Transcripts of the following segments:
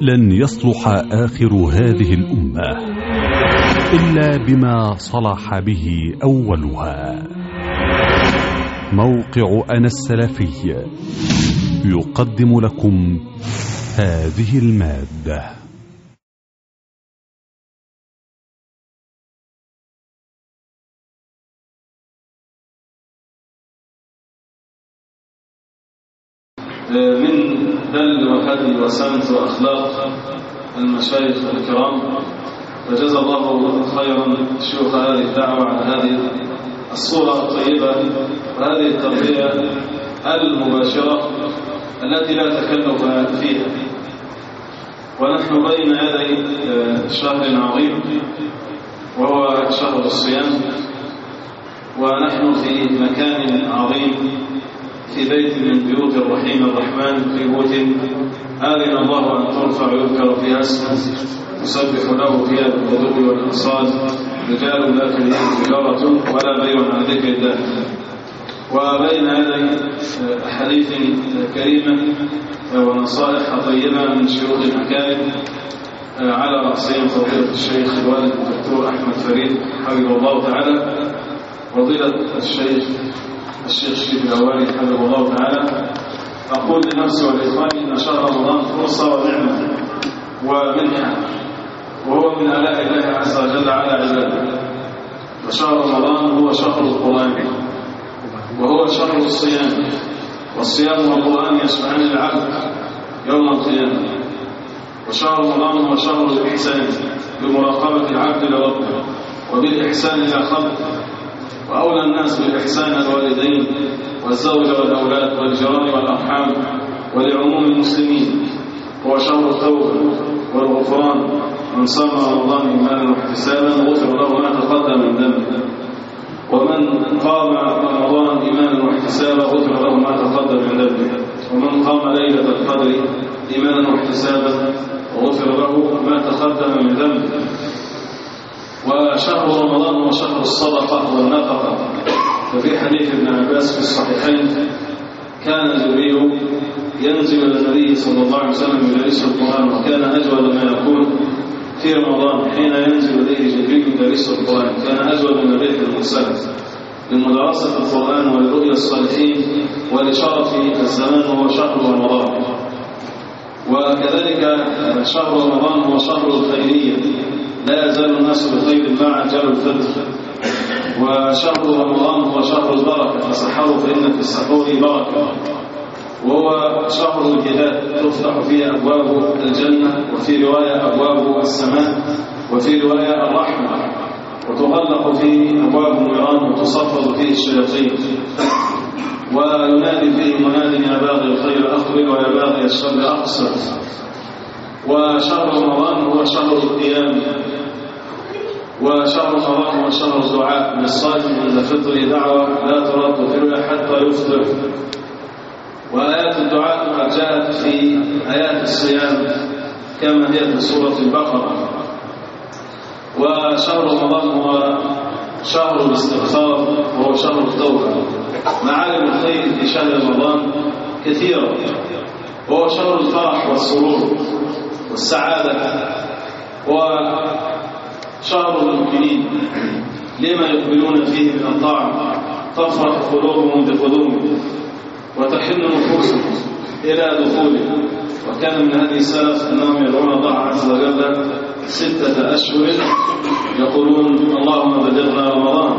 لن يصلح آخر هذه الأمة إلا بما صلح به أولها. موقع أنا السلفي يقدم لكم هذه المادة. من دل وهدي وسمت وأخلاق المشايخ الكرام، وجزا الله خيرا شيوخ هذه الدعوة على هذه الصورة الطيبة وهذه التربية المباشرة التي لا تكلف فيها. ونحن بين يدي شهر عظيم وهو شهر الصيام، ونحن في مكان عظيم في بيت من بيوت الرحيم الرحمن، في بيوت آذن الله أن ترفع ويذكر فيها اسمه يسبح له فيها بالغدو والأنصال رجال لا تلهيهم تجارة ولا بيع عن ذكر الله. وبين يدي حديث كريمة ونصائح طيبة من شيوخ الأكارم، على رأسهم فضيلة الشيخ الوالد الدكتور أحمد فريد حفظه الله تعالى، فضيلة الشيخ شريف الأوالي حفظه الله تعالى. أقول لنفسي والإخوان إن شهر رمضان فرصة ونعمة ومنحة، وهو من آلاء الله عز وجل على عباده. وشهر رمضان هو شهر القرآن وهو شهر الصيام، والصيام والقرآن يشفعان العبد يوم القيامة. وشهر رمضان هو شهر الإحسان بمراقبة العبد لربه وبالإحسان إلى خلقه، وأولى الناس بالإحسان الوالدين والزوجة والأولاد والجيران والأرحام ولعموم المسلمين. هو شهر التوبة والغفران، من صام رمضان إيمانا واحتسابا غفر له ما تقدم من ذنبه، ومن قام رمضان إيمانا واحتسابا غفر له ما تقدم من ذنبه، ومن قام ليلة القدر إيمانا واحتسابا غفر له ما تقدم من ذنبه. وشهر رمضان هو شهر الصدقة والنفقة، ففي حديث ابن عباس في الصحيحين كان جبريل ينزل إلى النبي صلى الله عليه وسلم يدرس القرآن، وكان أجود ما يكون في رمضان حين ينزل إليه جبريل يدرس القرآن، كان أجود من الريح المرسلة لمدرسة القرآن ولرؤيا الصالحين ولشرف الزمان، وهو شهر رمضان. وكذلك شهر رمضان هو شهر الخيرية، لا يزال الناس بخير مع عجل الفطر. وشهر رمضان هو شهر البركة، فسحروا فإن في السحور بركة. وهو شهر الجهاد، تفتح فيه أبواب الجنة، وفي رواية أبواب السماء، وفي رواية الرحمة، وتغلق فيه أبواب النيران وتصفد فيه الشياطين، وينادي فيه مناد يا باغي الخير أقبل ويا باغي الشر أقصر. وشهر رمضان هو شهر القيام، وشهر رمضان هو شهر الدعاء للصائم عند فطره دعوة لا ترد فيها حتى يفطر. وآيات الدعاء قد جاءت في آيات الصيام كما هي في سورة البقرة. وشهر رمضان هو شهر الاستغفار وهو شهر التوبة. معالم الخير في شهر رمضان كثيرة، وهو شهر الفرح والسرور والسعادة، وشهر المؤمنين لما يقبلون فيه من الطاعة تفرح قلوبهم بقدومه وتحن نفوسهم إلى دخوله. وكان من هذه السلف أنهم يدعون الله عز وجل 6 أشهر يقولون اللهم بلغنا رمضان.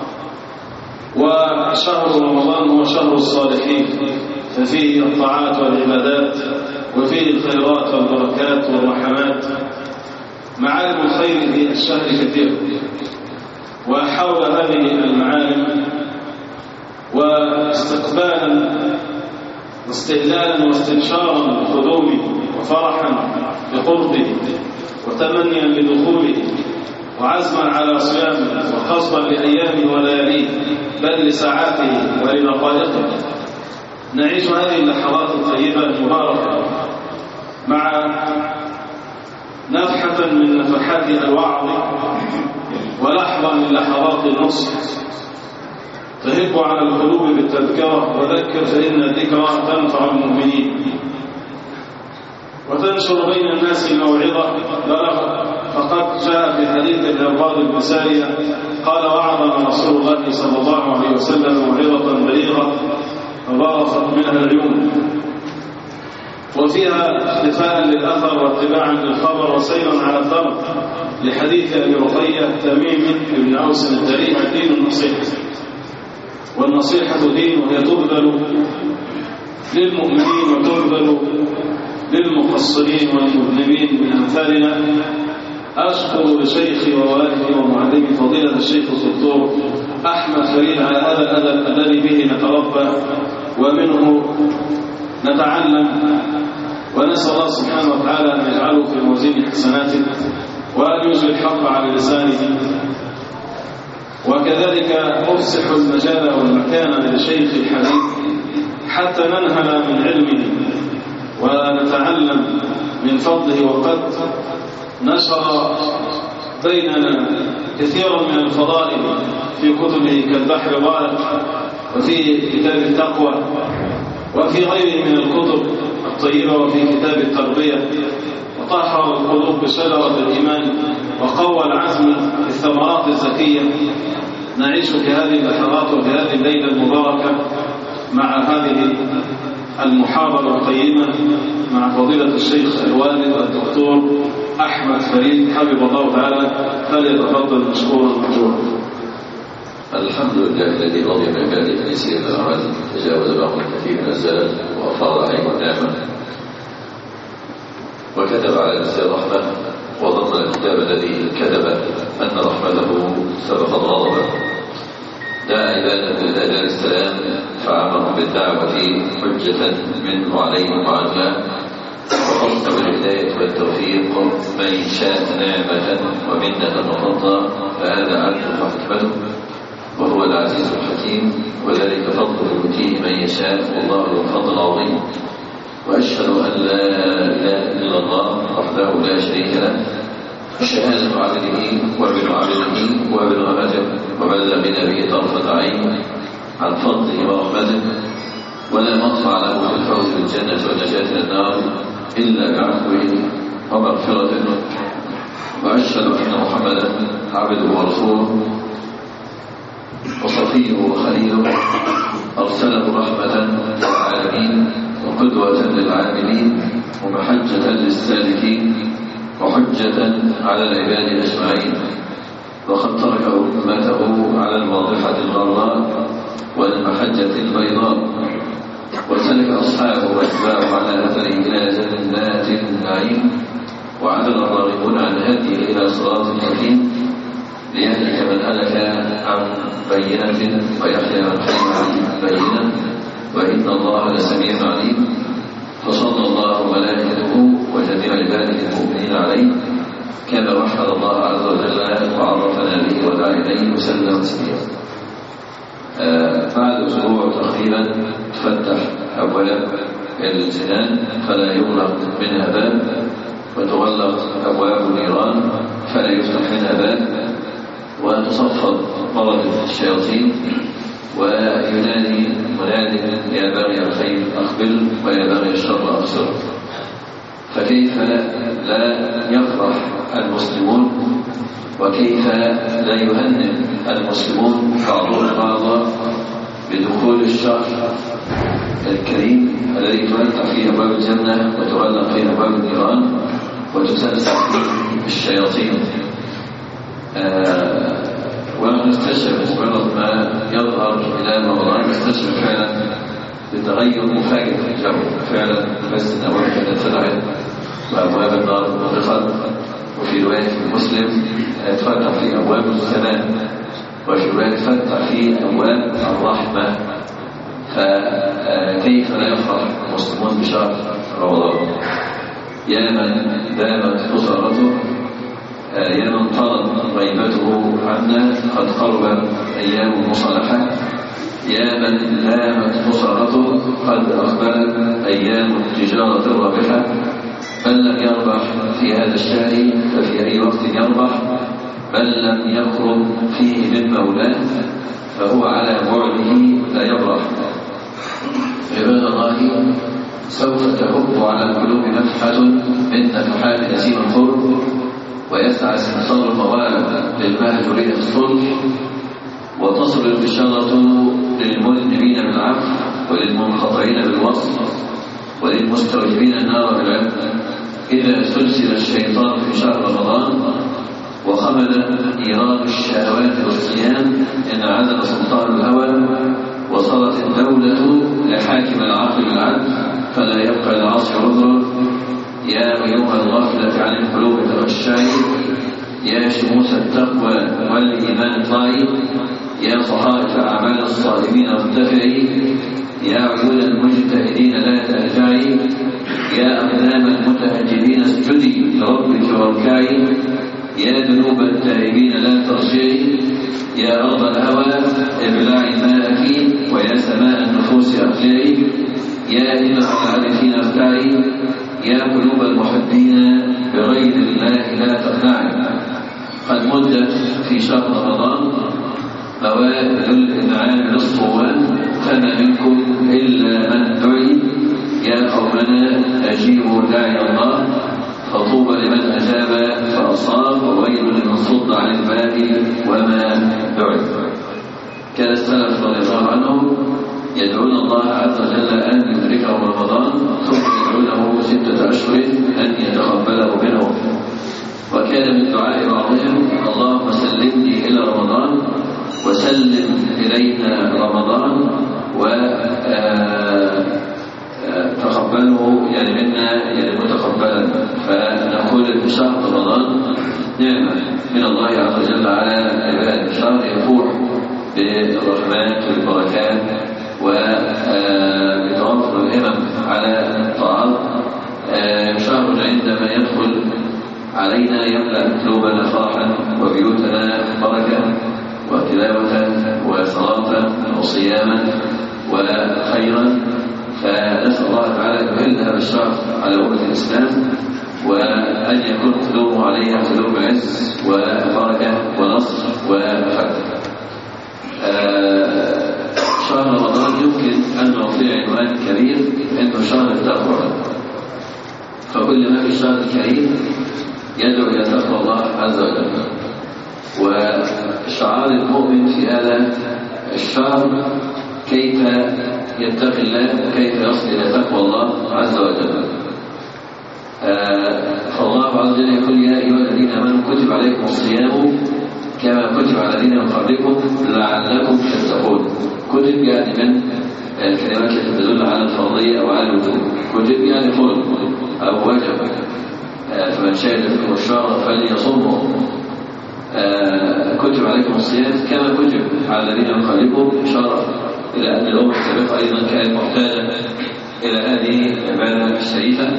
وشهر رمضان هو شهر الصالحين، ففيه الطاعات والعبادات وفيه الخيرات والبركات والرحمات. معالم الخير في الشهر كثير، وحول هذه المعالم واستقبالا واستهلالا واستبشارا بقدومه وفرحا بقربه وتمنيا بدخوله وعزما على صيامه وقصدا لأيامه ولياليه بل لساعاته ولدقائقه. نعيش هذه اللحظات الطيبة المباركة مع نفحة من نفحات الوعظ ولحظة من لحظات النصح تهب على القلوب بالتذكرة، وذكر فإن الذكرى تنفع المؤمنين. وتنشر بين الناس الموعظة بلغ. فقد جاء في حديث الإرباض بن سارية قال: وعظنا رسول الله صلى الله عليه وسلم موعظة بليغة فبارصت منها العيون، وفيها اختفاء للأثر واتباعا للخبر وسيرا على الدرب، لحديث أبي رقية تميم بن أوس الدريع: دين النصيحة، والنصيحة دين، وهي تبذل للمؤمنين وتبذل للمقصرين والمذنبين من أمثالنا. أشكر لشيخي ووالدي ومعلمي فضيلة الشيخ الدكتور أحمد فريد على هذا الأدب الذي به نتربى ومنه نتعلم، ونسأل الله سبحانه وتعالى أن يجعله في موازين حسناته وأن يجري الحق على لسانه. وكذلك أفسح المجال والمكان للشيخ الحديث حتى ننهل من علمه ونتعلم من فضله. وقد نشر بيننا كثيرا من الفضائل في كتبه كالبحر الرائق، وفي كتاب التقوى، وفي غيره من الكتب الطيبة، وفي كتاب التربية، وطهر القلوب بشجرة الإيمان، وقوى العزم بالثمرات الزكية. نعيش في هذه اللحظات وفي هذه الليلة المباركة مع هذه المحاضرة القيمة مع فضيلة الشيخ الوالد الدكتور أحمد فريد حفظه الله تعالى، فليتفضل مشكورا مأجورا. الحمد لله الذي رضي من عباده ان يسير الاعمال، تجاوز بعض الكثير من الزلل وافاض عليه النعمه، وكتب على نفسه الرحمه، وضمن الكتاب الذي كتب ان رحمته سبقت غضبه. دعا عباده الى دار السلام فعمرهم بالدعوه حجه منه عليهم وعنا، وخص بالهدايه والتوفيق من شاء نعمه ومنه وفضلا، فهذا عدله وحكمته، وهو العزيز الحكيم، وذلك فضله يؤتيه من يشاء، والله ذو الفضل العظيم. واشهد ان لا اله الا الله وحده لا شريك له، شهاده عبده وابن عبده وابن امته، وبلغنا به طرفه عين عن فضله ورحمته، ولا مطمع له في الفوز بالجنه والنجاه من النار الا بعفوه ومغفرته. واشهد ان محمدا عبده ورسوله وصفيه وخليله، أرسله رحمة للعالمين وقدوة للعاملين ومحجة للسالكين وحجة على العباد أجمعين. وقد ترك أمته على الواضحة الغراء والمحجة البيضاء، وسلك أصحابه وأتباعه على أثره إلى جنات النعيم، وعدل الراغبون عن هديه إلى صراط مستقيم، ليهلك من هلك عن بينة ويحيى من حي عن بينة، وإن الله لسميع عليم. فصلى الله وملائكته وجميع عباده المؤمنين عليه كما وحد الله عز وجل وعرفنا به ودعا إليه وسلم تسليما. بعد أسبوع تقريبا تفتح أبواب الجنان فلا يغلق منها باب، وتغلق أبواب النيران فلا يفتح منها باب، وتصفد مرض الشياطين، وينادي مناد: يا باغي الخير أقبل ويا باغي الشر أبصر. فكيف لا يفرح المسلمون، وكيف لا يهنئ المسلمون بعضهم بعضا بدخول الشهر الكريم الذي تفتح فيه أبواب الجنة وتغلق فيه أبواب النيران وتسلسل فيه الشياطين. ونستشعر مجرد ما يظهر إلى رمضان نستشعر فعلا بتغير مفاجئ في الجو، فعلا بس إن أبواب الجنة فتحت وأبواب النار مغلقت. وفي رواية مسلم تفتح في أبواب السماء، وفي رواية تفتح في أبواب الرحمة. فكيف لا يفرح المسلمون بشهر رمضان؟ يا من دامت خسارته، يا من طالت غيبته عنا، قد قرب أيام المصالحة. يا من دامت خسارته، قد أقبلت أيام التجارة الرابحة. من لم يربح في هذا الشهر ففي أي وقت يربح، من لم يقرب فيه من مولاه فهو على بعده لا يربح. عباد الله، سوف تهب على القلوب نفحة من نفحات نسيم القرب، ويسعى سمسار الموالد للمهجورين الصلح، وتصل البشارة للمذنبين بالعفو، وللمنقطعين بالوصل، وللمستوجبين النار بالعلم. إذا سلسل الشيطان في شهر رمضان وخمد نيران الشهوات والصيام انعزل سلطان الهوى، وصارت الدولة لحاكم العقل بالعدل، فلا يبقى العاصي عذرا. يا أيها الغافلة عن القلوب تخشعي، يا شموس التقوى والإيمان اطلعي، يا صحائف أعمال الصائمين ارتفعي، يا عيون المجتهدين لا تهجعي، يا أقدام المتهجدين اسجدي لربك واركعي، يا ذنوب التائبين لا ترجعي، يا أرض الهوى ابلعي ماءك، ويا سماء النفوس أقلعي، يا إله العارفين ارتعي، يا قلوب المحبين بغير الله لا تقنعي. قد مدت في شهر رمضان موائد الإنعام للصوان، فما منكم إلا من دعي. يا قومنا أجيبوا داعي الله، فطوبى لمن أجاب فأصاب، وويل لمن صد عن الباب وما دعي. كان السلف رضي الله عنهم يدعون الله عز وجل أن يدركهم رمضان، ثم يدعونه 6 أشهر أن يتقبله منهم. وكان من دعاء بعضهم: اللهم سلمني إلى رمضان وسلم إلينا رمضان وتقبله يعني منا يعني متقبلا. فنقول في شهر رمضان نعمة من الله عز وجل على عباده، شهر يفوح بالرحمات والبركات وبتوفر الهمم على الطاعات. شهر عندما يدخل علينا يملأ قلوبنا فرحا وبيوتنا بركة وتلاوة وصلاة وصياما وخيرا. فنسأل الله تعالى أن يهل هذا الشهر على أمة الإسلام، وأن يكون قلوبه عليها قلوب عز وبركة ونصر وفتح. شهر رمضان يمكن أن نعطيه عنوان كبير إنه شهر التقوى، فكل ما في الشهر الكريم يدعو إلى تقوى الله عز وجل. وشعار المؤمن في هذا الشهر كيف يتقي الله وكيف يصل إلى تقوى الله عز وجل. فالله عز وجل يقول: يا أيها الذين آمنوا كتب عليكم الصيام كما كتب على الذين من قبلكم لعلكم تتقون. كتب يعني من الكلمات التي تدل على الفرضية أو على الوجوب. كتب يعني فرض أو وجب، فمن شهد منكم الشهر فليصمه. كتب عليكم الصيام كما كتب على الذين من قبلكم، إشارة إلى أن الأمة السابقة أيضا كانت محتاجة إلى هذه العبادة الشريفة.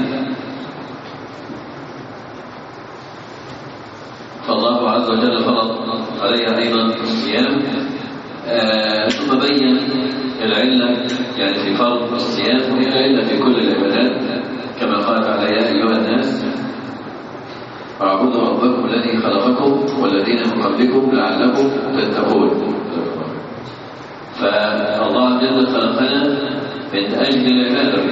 فالله عز وجل فرض عليها أيضا الصيام، ثم بين العلة يعني في فرض الصيام، وهي العلة في كل العبادات كما قال تعالى: يا أيها الناس اعبدوا ربكم الذي خلقكم والذين من قبلكم لعلكم تتقون. فالله جل خلقنا من أجل العبادة،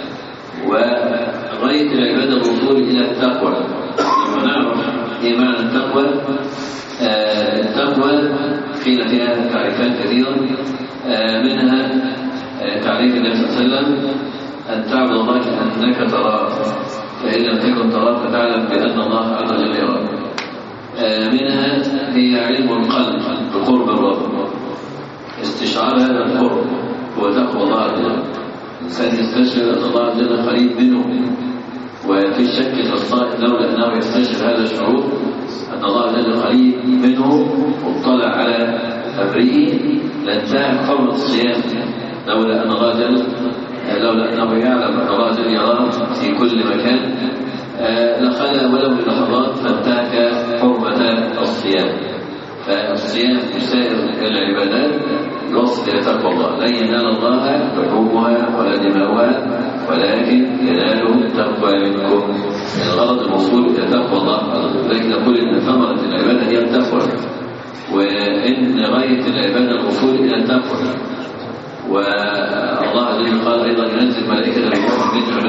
وغاية العبادة الوصول إلى التقوى. لما نعرف إيه معنى التقوى، التقوى قيل فيها تعريفات كثيرة، منها تعريف النبي صلى الله عليه وسلم: أن تعبد الله كأنك تراه، فإن لم تكن تراه فتعلم بأن الله عز وجل يراك. منها هي علم القلب بقرب الرب، استشعار هذا القرب هو تقوى الله عز وجل. الإنسان يستشعر أن الله عز وجل قريب منه، وفي الشك الصائم لولا أنه يستشعر هذا الشعور أن الله عز وجل قريب منه واطلع على أمره لانتهى حرمة الصيام. لولا أن الله عز وجل لولا أنه يعلم أن الله عز وجل يراه في كل مكان لخلى ولو للحظات فانتهك حرمة الصيام. فالصيام وسائر العبادات يوصل إلى تقوى الله. لن ينال الله لحومها ولا دماؤها ولكن يناله التقوى منكم. الغرض الوصول إلى تقوى الله، لكن نقول إن ثمرة العبادة هي التقوى، وإن غاية العبادة الوصول إلى التقوى. والله عز وجل قال أيضا: ينزل ملائكة الروح من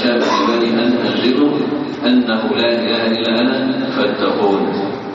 شاء عبادي أن أنذروا أنه لا إله إلا أنا فاتقون.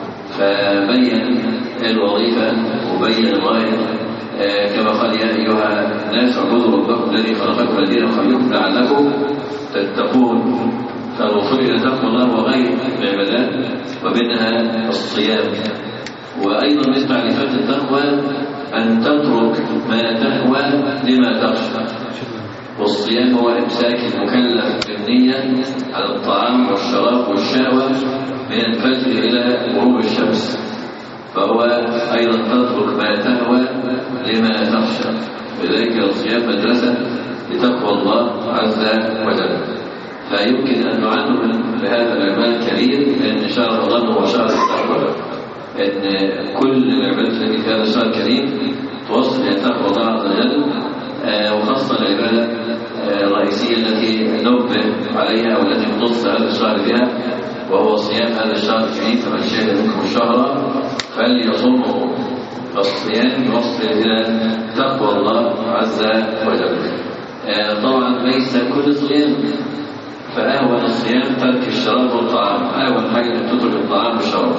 فبين الوظيفة وبين الغاية كما قال يا أيها الناس اعبدوا ربكم الذي خلقكم والذين من قبلكم لعلكم تتقون. فالوصول إلى تقوى الله وغير العبادات ومنها الصيام. وأيضا من تعريفات التقوى أن تترك ما تهوى لما تخشى. والصيام هو إمساك المكلف بالنية على الطعام والشراب والشهوة من الفجر إلى غروب الشمس. فهو أيضا تترك ما تهوى لما تخشى. لذلك الصيام مدرسة لتقوى الله عز وجل. فيمكن أن نعنون بهذا العنوان الكريم لأن شهر رمضان هو شهر التقوى، أن كل العبادات التي في هذا الشهر الكريم توصل إلى تقوى الله عز وجل، وخاصة العبادة الرئيسية التي ننبه عليها والتي نخص هذا الشهر بها وهو صيام هذا الشهر الكريم. فمن شهد منكم الشهر فليصمه. فالصيام يوصل إلى تقوى الله عز وجل. طبعا ليس كل صيام، فأهون الصيام ترك الشراب والطعام، أهون حاجة أن تترك الطعام والشراب.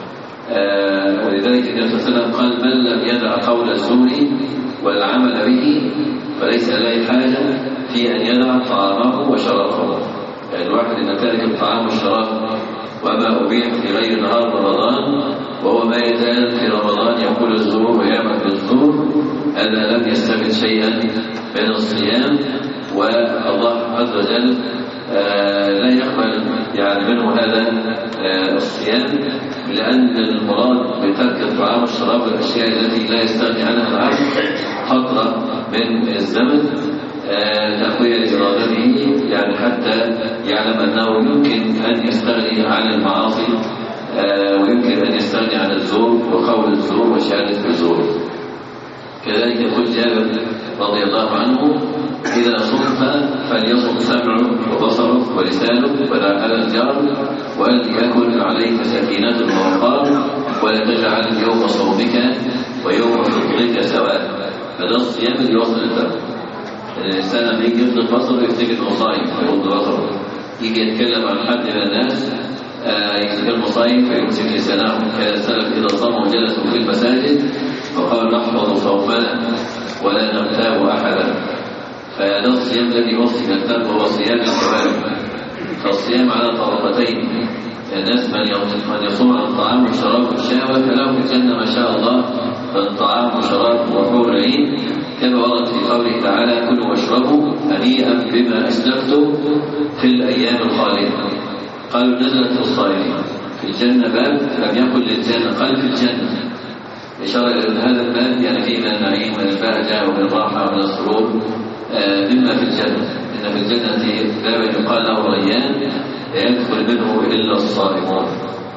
ولذلك النبي صلى الله عليه وسلم قال من لم يدع قول الزور والعمل به فليس له حاجة في أن يدع طعامه وشرابه. يعني الواحد إن ترك الطعام والشراب وما أبيح في غير نهار رمضان وهو ما يزال في رمضان يقول الزور ويعمل بالزور، هذا لم يستفد شيئا من الصيام، والله عز وجل لا يقبل يعني منه هذا الصيام، لأن المراد بترك الطعام والشراب والأشياء التي لا يستغني عنها العبد فترة من الزمن تقوية لإرادته، يعني حتى يعلم أنه يمكن أن يستغني عن المعاصي ويمكن أن يستغني عن الزور وقول الزور وشهادة الزور. كذلك يقول جابر رضي الله عنه إذا صمت فليصم سمعه وبصره ولسانه ولا على الجار وليكن عليك سكينة ووقار ولا تجعل يوم صومك ويوم فطرك سواء. فده الصيام اللي يوصل للتقوى. الإنسان لما يجي يفضل بصره يفتكر إنه صايم فيغض بصره، يجي يتكلم عن حد من الناس يفتكر إنه صايم فيمسك لسانه. كان السلف إذا صاموا جلسوا في المساجد وقالوا نحفظ صومنا ولا نغتاب أحدا. فهذا الصيام الذي يوصل التقوى هو صيام الكبائر. فالصيام على طبقتين، الناس من يصوم عن الطعام والشراب والشهوة فله في الجنة ما شاء الله من طعام وشراب وحور عين، كما ورد في قوله تعالى كلوا واشربوا هنيئا بما أسلفتم في الأيام الخالية. قالوا نزلت في الصائمين في الجنة باب لم يكن للجنة، قال في الجنة، إشارة إلى هذا الباب يعني فيه من النعيم من البهجة ومن الراحة ومن السرور مما في الجنة. إن في الجنة بابا يقال له ريان لا يدخل منه إلا الصائمون.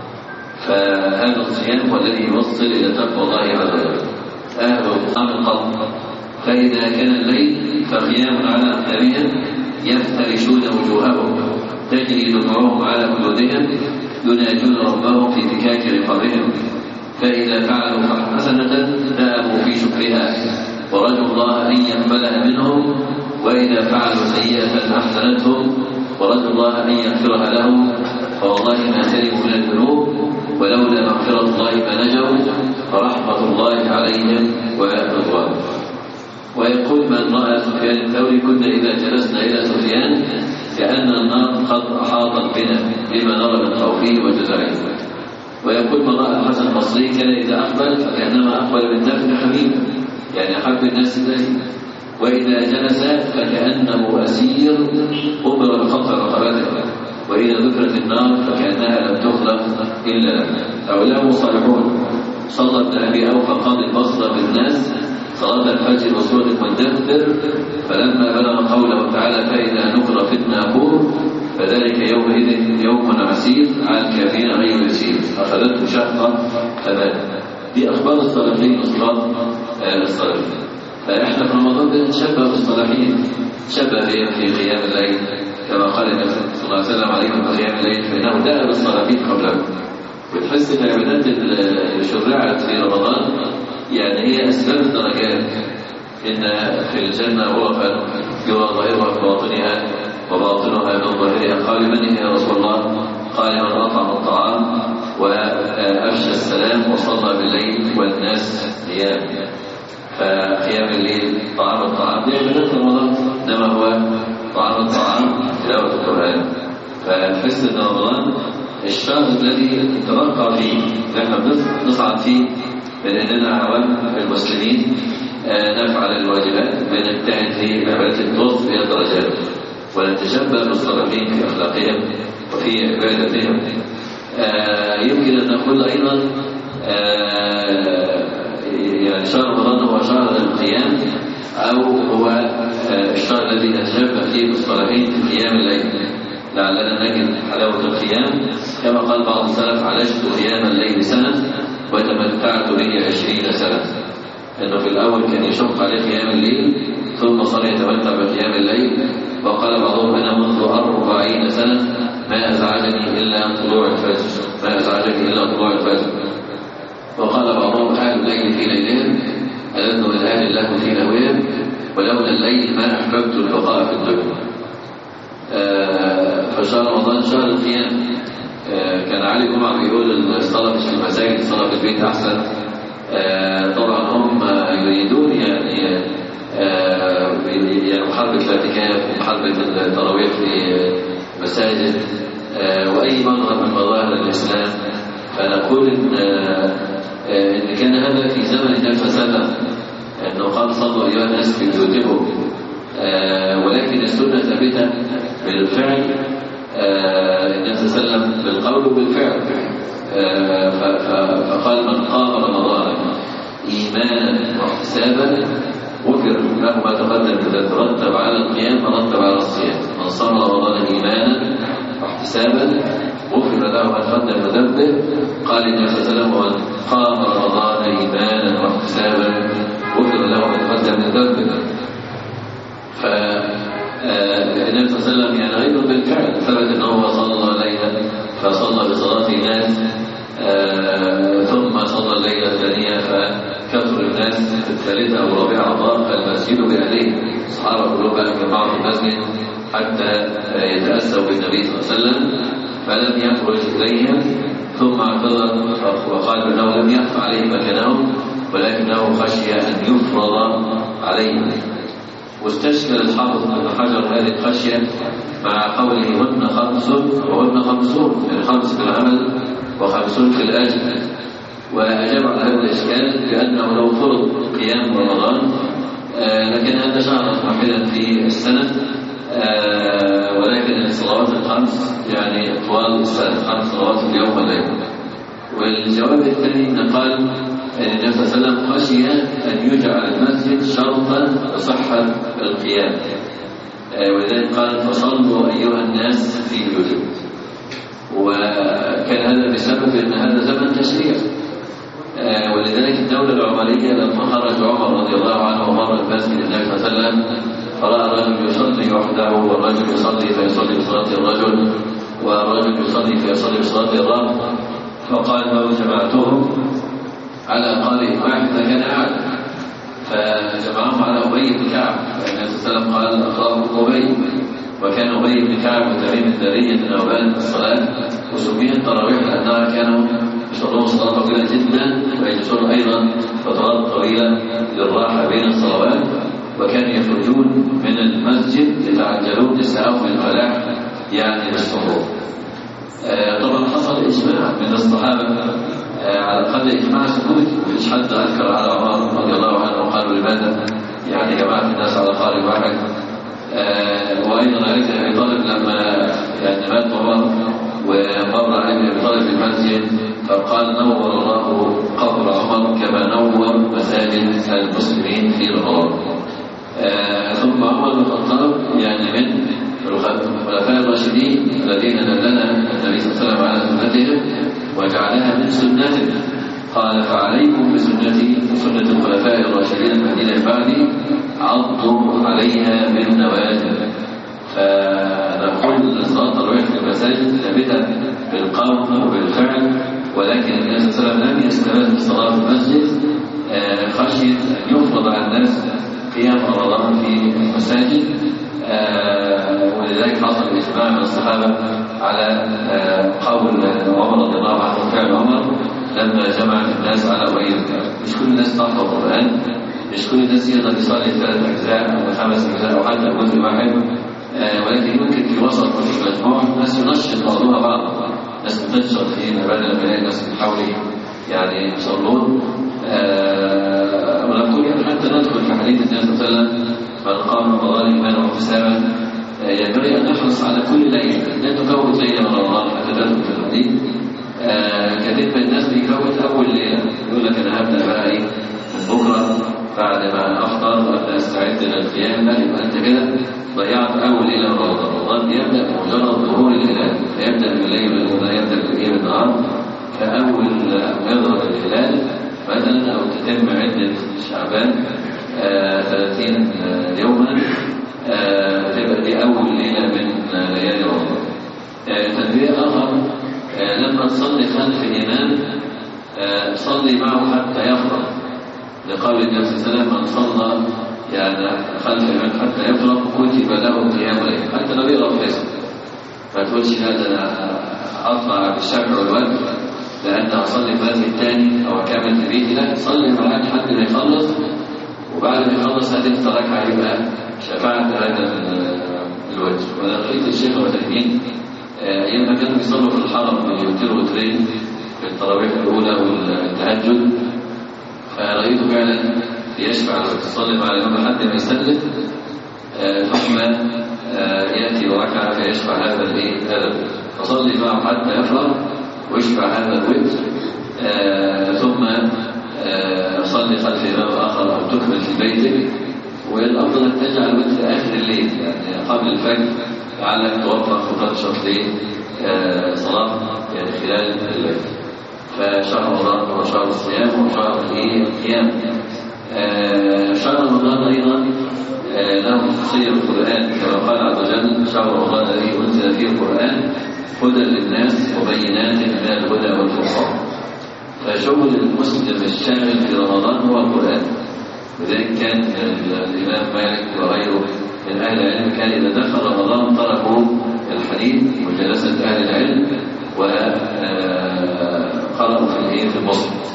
فهذا الصيام هو الذي يوصل إلى تقوى الله عز وجل. أهل الطعام القلب، فإذا كان الليل فقيام على أقدامهم يفترشون وجوههم تجري دموعهم على خدودهم يناجون ربهم في فكاك رقابهم، فإذا فعلوا حسنة ذهبوا في شكرها ورجوا الله أن يقبلها منهم، وإذا فعلوا سيئة أحسنتهم ورجوا الله أن يغفرها لهم، فوالله ما سلموا من الذنوب ولولا مغفرة الله ما نجوا فرحمة الله عليهم ورضوانه. ويقول من رأى سفيان الثوري كنا إذا جلسنا إلى سفيان كأن النار قد أحاطت بنا لما نرى من خوفه وجزعه. ويقول من رأى الحسن البصري كان إذا أقبل فكأنما أقبل من دفن حبيب، يعني أحب الناس إليه، وإذا جلس فكأنه أسير أمر بخطر رقبته، وإذا ذكرت النار فكأنها لم تخلق إلا له. أولاه صالحون. صلى ابن أبي أوفى قاضي البصرة بالناس صلاة الفجر وسورة المدثر، فلما بلغ قوله تعالى فإذا نقر في الناقور فذلك يومئذ يوم عسير على الكافرين غير يسير أخذته شقة فمات. دي أخبار الصالحين وصفات الصالحين. فإحنا في رمضان بنتشبه بالصالحين، شبه بهم في قيام الليل كما قال النبي صلى الله عليه وسلم عليكم بقيام الليل فإنه دأب بالصالحين قبلكم. بتحس ان العبادات اللي شرعت في رمضان يعني هي اسباب الدرجات، ان في الجنه غرفا يرى ظاهرها في باطنها وباطنها من ظاهرها. قال من يا رسول الله؟ قال من أطعم الطعام وأفشى السلام وصلى بالليل والناس قيام. فقيام الليل طعام الطعام دي عبادات رمضان، إنما هو طعام الطعام تلاوة القرآن. فنحس إن رمضان الشهر الذي نترقى فيه، نحن نصعد فيه من أننا عوام المسلمين نفعل الواجبات، بنجتهد في عبادة الطرق إلى درجات، ونتشبه بالصالحين في أخلاقهم وفي عبادتهم. يمكن أن نقول أيضا يعني شهر رمضان هو شهر القيام، أو هو الشهر الذي نتشبه فيه بالصالحين في قيام الليل، لعلنا نجد حلاوة القيام كما قال بعض السلف: عالجت قيام الليل سنة وتمتعت به 20 سنة. إنه في الأول كان يشق عليه قيام الليل، ثم صار يتمتع بقيام الليل. وقال بعضهم: أنا منذ 40 سنة ما أزعجني إلا طلوع الفجر، ما أزعجني إلا طلوع الفجر. وقال بعضهم: أهل الليل في ليلهم ألذ من أهل الله في نويهم، ولولا الليل ما أحببت البقاء في الدنيا. فشهر رمضان شهر القيام. كان علي جمعة بيقول: الصلاة مش في المساجد، الصلاة في البيت أحسن. طبعا هم يريدون يعني محاربة الاعتكاف ومحاربة التراويح في المساجد وأي مظهر من مظاهر الإسلام. فنقول إن كان هذا في زمن النبي صلى الله عليه وسلم، أنه قال: صلوا أيها الناس في بيوتكم. ولكن السنة ثابتة بالفعل، النبي صلى الله عليه وسلم بالقول وبالفعل. فقال: من قام رمضان إيمانا واحتسابا غفر له ما تقدم من ذنبه. رتب على القيام مرتب على الصيام. من صام رمضان إيمانا واحتسابا غفر له ما تقدم من ذنبه. قال النبي صلى الله عليه وسلم: ومن قام رمضان إيمانا واحتسابا غفر له ما تقدم من ذنبه. فالنبي صلى الله عليه وسلم يعني أيضا بالفعل ثبت أنه صلى ليلا، فصلى بصلاة الناس، ثم صلى الليلة الثانية فكثر الناس، في الثالثة أو الرابعة ضاق المسجد بأهله. الصحابة كلهم بقى يجمعوا في المسجد حتى يتأسوا بالنبي صلى الله عليه وسلم، فلم يخرج إليهم، ثم اعتذر وقال أنه لم يخف عليهم مكانهم، ولكنه خشي أن يفرض عليهم. واستشكل الحافظ ابن حجر هذه الخشية مع قوله: هن 5 وهن 50، يعني 5 في العمل و50 في الأجر. وأجاب على هذا الإشكال بأنه لو فرض قيام رمضان لكن هذا شهرا واحدا في السنة، ولكن الصلوات الخمس يعني طوال السنة، 5 صلوات في اليوم والليل. والجواب الثاني أن قال أن النبي صلى الله عليه وسلم خشي أن يجعل المسجد شرطا لصحة القيام، ولذلك قال: فصلوا أيها الناس في بيوتكم. وكان هذا بسبب أن هذا زمن تشريع، ولذلك الدولة العمرية لما خرج عمر رضي الله عنه ومر المسجد النبي صلى الله عليه وسلم فرأى الرجل يصلي وحده، والرجل يصلي فيصلي بصلاة الرجل، والرجل يصلي فيصلي بصلاة الرجل، فقال: لو جمعتهم على قارئ واحد لكان أعلى. فجمعهم على أبي بن كعب، فالنبي صلى الله عليه وسلم قال: أقرأهم أبي. وكان أبي بن كعب وتميم الداري من أوبان الصلاة، وسميت التراويح لأنها كانوا يصلون صلاة طويلة جدا، ويجلسون أيضا فترات طويلة للراحة بين الصلوات، وكانوا يخرجون من المسجد يتعجلون للساعة من الفلاح يعني للسحور. طبعا حصل إجماع من الصحابة على الأقل إجماع سكوتي، مفيش حد أنكر على عمر رضي الله عنه وقالوا: لماذا يعني جماعة الناس على قارئ واحد؟ وأيضا علي بن أبي طالب لما يعني مات عمر ومر علي بن أبي طالب في المسجد فقال: نور الله قبر عمر كما نور مساجد المسلمين في رمضان. ثم عمر بن الخطاب يعني من الخلفاء الراشدين الذين دلنا النبي صلى الله عليه وسلم على سنتهم وجعلها من سنته. قال: فعليكم بسنتي وسنة الخلفاء الراشدين المهديين بعدي، عضوا عليها بالنواجذ. فنقول صلاة التراويح في المساجد ثابتة بالقول وبالفعل، ولكن النبي صلى الله عليه وسلم لم يستمر بالصلاة في المسجد خشية أن يفرض على الناس قيام رمضان في المساجد. ولذلك حصل اجتماع من الصحابة على قول عمر رضي الله عنه، فعل عمر لما جمع الناس على أبي بكر. مش كل الناس تحفظ القرآن، مش كل الناس يقدر يصلي 3 أجزاء أو 5 أجزاء أو حتى جزء واحد، ولكن يمكن في وسط مجموعة ناس ينشط بعضها بعض، ناس بتنشط في العبادة المالية، ناس بتحاول يعني يصلون. ونقول حتى ندخل في حديث النبي صلى الله عليه وسلم: من قام رمضان إيمانا واحتسابا. ينبغي أن نحرص على كل ليلة، لا تفوت ليلة من رمضان حتى تدخل في الحديث. كثير من الناس بيفوت أول ليلة، يقول لك أنا هبدأ بقى إيه من بكرة بعد ما أفطر وأبدأ أستعد للقيام. لا، يبقى أنت كده ضيعت أول ليلة من رمضان. رمضان يبدأ بمجرد ظهور الهلال، فيبدأ بالليل الأولى، يبدأ بالليل بالنهار. فأول ما يظهر الهلال مثلا أو تتم عدة شعبان 30 يوما، تبقى دي أول ليلة من ليالي رمضان. تنبيه آخر: لما تصلي خلف الإمام صلي معه حتى يفرغ، لقول النبي صلى الله عليه وسلم: من صلى يعني خلف الإمام حتى يفرغ كتب له قيام ليل، حتى لو يقرأ في اسمه. ما تقولش هذا أنا أطلع بالشفع والوتر لأن أصلي في المسجد الثاني أو أكمل في بيتي. لا، صلي معاه لحد ما يخلص، وبعد ما يخلص هتفتح ركعة يبقى شفعت هذا الوجه. وأنا رأيت الشيخ وتلمين أيام ما كانوا بيصلوا في الحرم يوتروا وترين في التراويح الأولى والتهجد، فرأيته فعلا يشفع الوجه، يصلي مع الإمام لحد ما يسلم، ثم يأتي ركعة فيشفع هذا الوجه، فصلي معه حتى يفرغ ويشفع هذا الوتر، ثم صلي خلف إمام آخر أو تكمل في بيتك. والأفضل أن تجعل الوتر آخر الليل، يعني قبل الفجر، لعلك توفق وتنشط لصلاة يعني خلال الليل. فشهر رمضان هو شهر الصيام وشهر القيام. شهر رمضان أيضا له خصوصية القرآن، كما قال عز وجل: شهر رمضان الذي أنزل فيه القرآن هدى للناس وبينات من الهدى والفرقان. فشغل المسلم الشامل في رمضان هو القرآن. لذلك كان الإمام مالك وغيره من أهل العلم كان إذا دخل رمضان تركوا الحديث وجلسة أهل العلم وقرأوا في المصحف.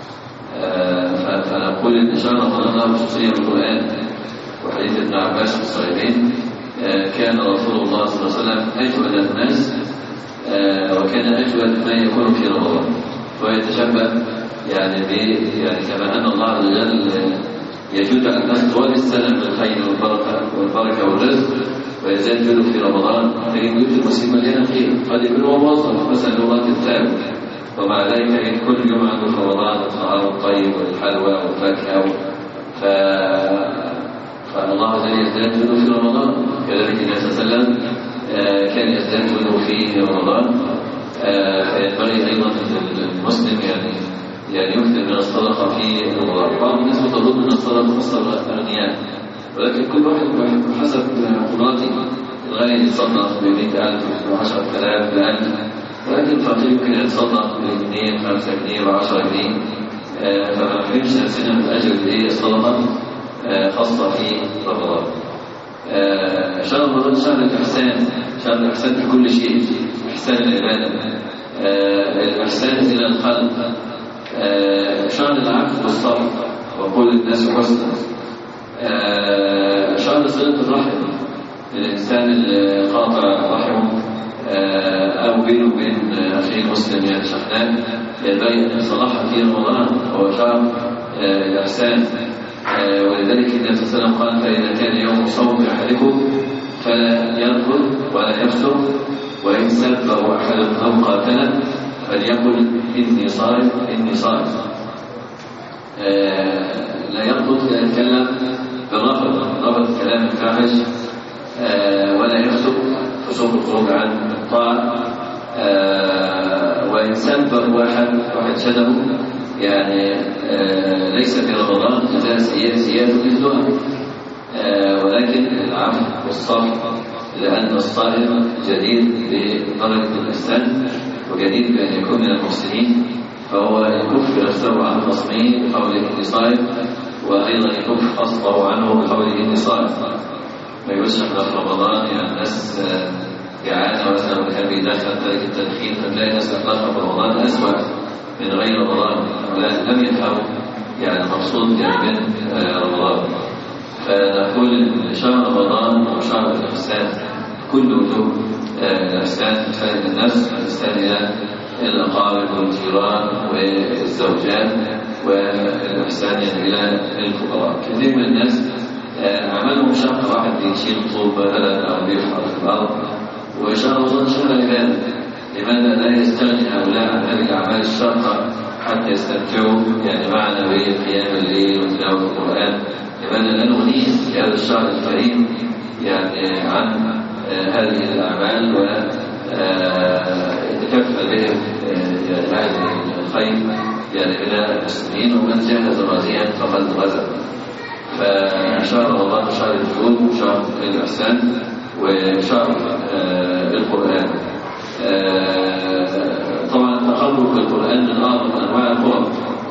فنقول إن شهر رمضان له خصوصية القرآن. وحديث ابن عباس في الصحيحين: كان رسول الله صلى الله عليه وسلم أجود الناس وكان أجود ما يكون في رمضان. ويتشبه يعني كما أن الله عز وجل يجود على الناس طوال السنة بالخير والبركة والرزق، ويزال جوده في رمضان. فإن بيوت المسلمين مليانة خير، قد يكون هو موظف مثلا لغة الكتاب، ومع ذلك كل يوم عنده في رمضان الطعام الطيب والحلوى والفاكهة، فالله عز وجل يزداد جوده في رمضان. كذلك النبي صلى الله عليه وسلم كان يزداد جوده في رمضان. فينبغي أيضا المسلم يعني يكثر من الصدقة في رمضان. بعض الناس تظن أن الصدقة خاصة بالأغنياء، ولكن كل واحد بحسب قدراته. الغني يتصدق ب100,000 و10,000 ب1000، ولكن الفقير يمكن يتصدق ب2 5 جنيه و10 جنيه. فما نفهمش نفسنا من أجل الصدقة خاصة في رمضان. شهر رمضان شهر الإحسان، شهر الإحسان في كل شيء، إحسان العبادة، الإحسان إلى الخلق، شهر العفو والصبر وقول الناس حسنا، شهر صلة الرحم. الإنسان اللي قاطع رحمه أو بينه وبين أخيه المسلم يعني شحناء ينبغي أن يصلحها في رمضان، هو شهر الإحسان. ولذلك النبي صلى الله عليه وسلم قال: فإذا كان يوم صوم أحدكم فلا يرفث ولا يفسق، وإن سبه أحد أو قاتله فليقل إني صائم إني صائم. لا يرفث، لا يتكلم بالرفض كلام الفاحش، ولا يفسق فسوق الخروج عن الطاعة. وإن سبه واحد شتمه يعني ليس في رمضان جزاء سيئات مثلها، ولكن العفو والصفح، لأن الصائم جدير بدرجة الإحسان وجدير بأن يكون من المحسنين، فهو يكف نفسه عن خصمه بقوله إني صائم، وأيضا يكف خصمه عنه بقوله إني صائم. ما يقولش احنا في رمضان يعني الناس الناس جعانة مثلا وكان بيدخل تارك التدخين، فتلاقي الناس إطلاقها في رمضان أسوأ من غير رمضان، لم يفهموا يعني المقصود من رمضان. فنقول شهر رمضان هو شهر الإحسان، كل وجوه الإحسان، إحسان إلى النفس، الإحسان إلى الأقارب والجيران والزوجات، والإحسان إلى الفقراء. كثير من الناس عملهم شهر واحد بيشيل طوب مثلا أو بيفحر في الأرض، وشهر رمضان شهر عبادة. لماذا لا يستغني هؤلاء عن هذه الأعمال الشاقة حتى يستمتعوا يعني معنا بقيام الليل وتلاوة القرآن؟ لماذا لا نغنيهم في هذا الشهر الكريم يعني عن هذه الأعمال ويتكفل بهم هذه الخير يعني من المسلمين؟ ومن جهز غازيا فقد غزا. فشهر رمضان شهر الجود وشهر الإحسان وشهر القرآن. طبعا التقرب بالقرآن من أعظم أنواع القرب.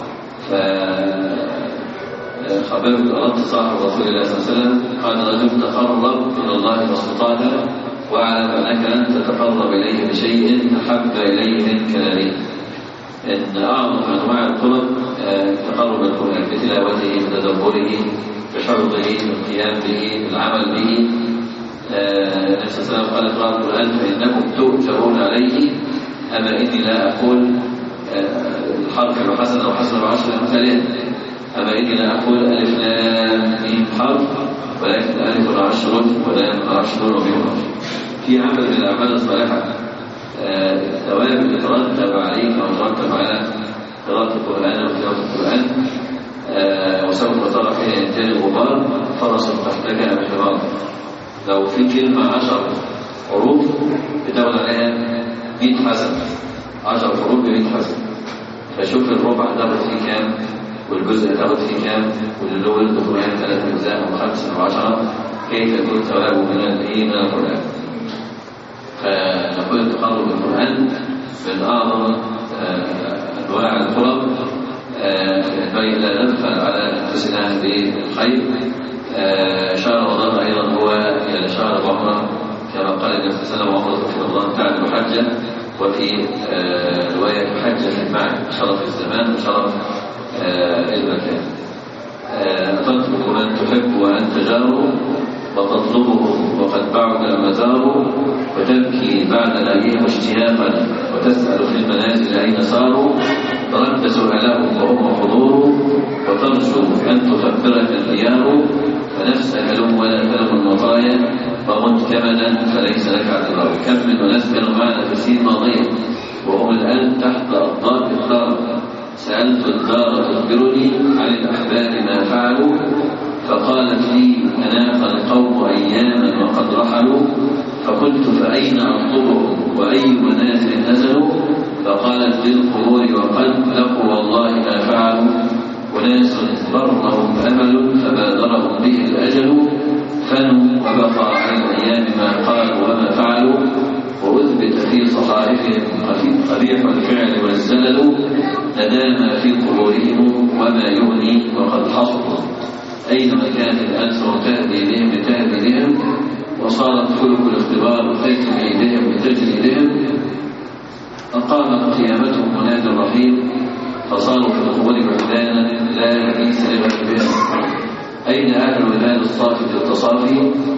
فخبر أردت صاحب رسول الله صلى الله عليه وسلم قال رجل تقرب إلى الله ما استطعت واعلم أنك لن تتقرب إليه بشيء أحب إليه من كلامه. إن أعظم أنواع القرب التقرب بالقرآن بتلاوته بتدبره بحفظه بالقيام به بالعمل به. النبي صلى الله عليه وسلم قال اقرأوا القرآن فإنكم تؤجرون عليه. أما إني لا أقول الحرف وحسن وحسن وعشر أمثالها، أما إني لا أقول ألف لام ميم حرف، ولكن ألف عشر ولام عشر وميم عشر. في عمل من الأعمال الصالحة الثواب اللي ترتب عليك أو ترتب على قراءة القرآن وتلاوة القرآن، وسوف ترى فيها ينتهي الغبار فرس تحتك بحمار. لو في كلمة 10 حروف بتاخد عليها 100 حسن، 10 حروف ب100 حسن. فشوف الربع تاخد فيه كام، والجزء تاخد فيه كام، واللول القرآن 3 أجزاء أو 5 أو 10، كيف يكون ثوابه من القرآن؟ فنقول التقرب بالقرآن من أعظم أنواع القرب. ينبغي لا نغفل على أنفسنا بالخير. شهر رمضان أيضا هو يعني شهر العمرة، كما قال النبي صلى الله عليه وسلم عمرة في رمضان تعدل حجة، وفي رواية حجة معا، شرف الزمان وشرف المكان. تطلب من تحب وأنت جاره، وتطلبه وقد بعد المزار، وتبكي بعد لاقيه اشتياقا، وتسأل في المنازل أين صاروا، ترد سؤالهم وهم حضور، وترجو أن تخبرك الديار، فنفسك لم ولا تلم المطايا، ومت كمدا فليس لك اعتبار. كم من أناس كانوا معنا في سنين ماضية وهم الآن تحت أضداد الدار. سألت الدار تخبرني عن الأحباب ما فعلوا، فقالت لي أناق القوم أياما وقد رحلوا، فقلت فأين أطلبهم وأي منازل نزلوا، فقالت للقبور وقد لقوا والله ما فعلوا، وناس ضرهم أمل فبادرهم به الأجل، فنوا وبقى عن الأيام ما قالوا وما فعلوا، وأثبت في صحائفهم قبيح الفعل والزلل، ندامى في قبورهم وما يغني وقد حصلوا، أين مكان الأنثر تهدي بهم لتهدي بهم، وصارت فلك الاختبار خيط بيدهم لتجري بهم، فقامت قيامتهم منادي الرحيم، فصاروا في القبور وحدانا لا يبيس لغة بهم. أين أهل الولاد الصافي في التصافي؟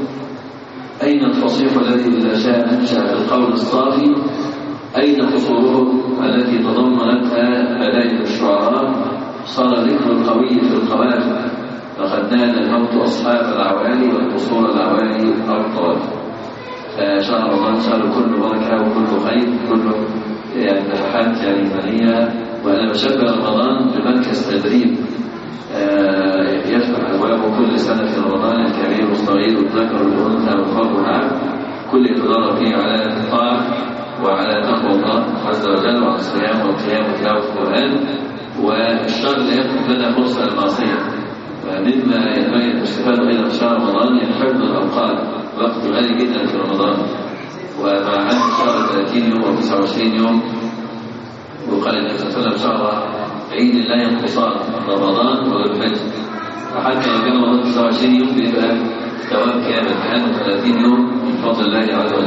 أين الفصيح الذي إذا شاء أنشأ في القول الصافي؟ أين قصورهم التي تضمنتها ملايين الشعراء؟ صار ذكر القوي في القوافل، لقد نادى الموت أصحاب العوالي والقصور العوالي أبطال. فشهر رمضان شهر كل بركة وكل خير، كله يعني نفحات يعني إيمانية. وأنا بشبه رمضان بمركز تدريب يفتح أبوابه كل سنة في رمضان، الكبير والصغير والذكر والأنثى والفرد والعبد، كل يتدرب فيه على الطاعة وعلى تقوى الله عز وجل وعلى الصيام والقيام وتلاوة القرآن. والشهر لا يترك لنا فرصة للمعصية. ومما ينبغي الاستفادة أيضا في شهر رمضان حفظ الأوقات، وقت غالي جدا في رمضان، ومع عدد شهر 30 يوم أو 29 يوم. وقال النبي صلى الله عليه وسلم شهر عيد لا ينقصان، رمضان والفجر. فحتى لو كان رمضان 29 يوم بيبقى ثواب كامل، كأنه 30 يوم من فضل الله عز وجل.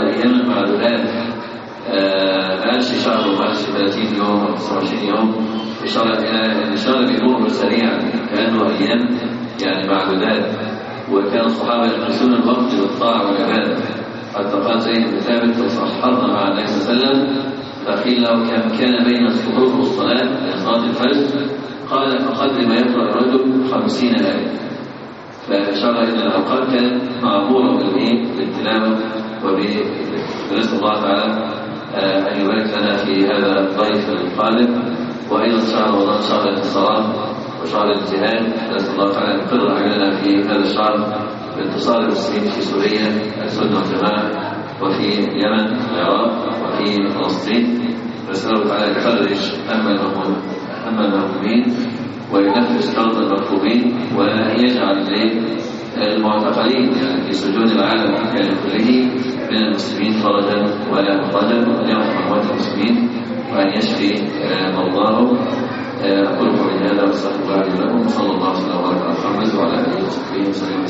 أيام معدودات، ما قالش شهر وما قالش 30 يوم أو 29 يوم. الشهر بيمر سريعا كأنه أيام يعني معدودات. وكان الصحابة يقيسون الوقت بالطاعة والعبادة، حتى قال زيد بن ثابت: تصحرنا مع النبي صلى الله عليه وسلم فقيل له كم كان بين السحور والصلاة من صلاة الفجر؟ قال: فقدر ما يقرأ الرجل 50 آية. فأشار إلى الأوقات كانت معمورة بالتلاوة ونسأل الله تعالى أن يبارك لنا في هذا الضيف القادم. وأيضا شهر رمضان شهر الانتصارات وشهر الجهاد، نسأل الله تعالى أن يقر عجلنا في هذا الشهر بانتصار المسلمين في سوريا السنة والجماعة، وفي اليمن العراق، وفي فلسطين. نسأله تعالى يفرج هم المهمومين وينفذ كرب المكروبين، ويجعل المعتقلين يعني في سجون العالم كله من المسلمين فرجا ولا مخرجا، وأن يرحم أموات المسلمين وأن يشفي مرضاهم. أقول قولي هذا واستغفر الله لي ولكم، وصلى الله وسلم وبارك على محمد وعلى آله وصحبه وسلم.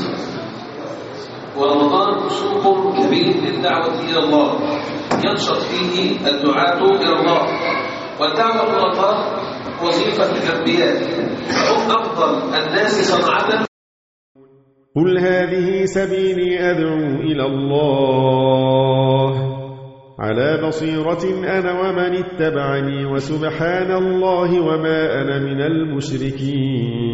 ورمضان سوق كبير للدعوة إلى الله، ينشط فيه الدعاة إلى الله، والدعوة إلى الله وظيفة الأنبياء، هم أفضل الناس صنعة. قل هذه سبيلي أدعو إلى الله على بصيرة أنا ومن اتبعني، وسبحان الله وما أنا من المشركين.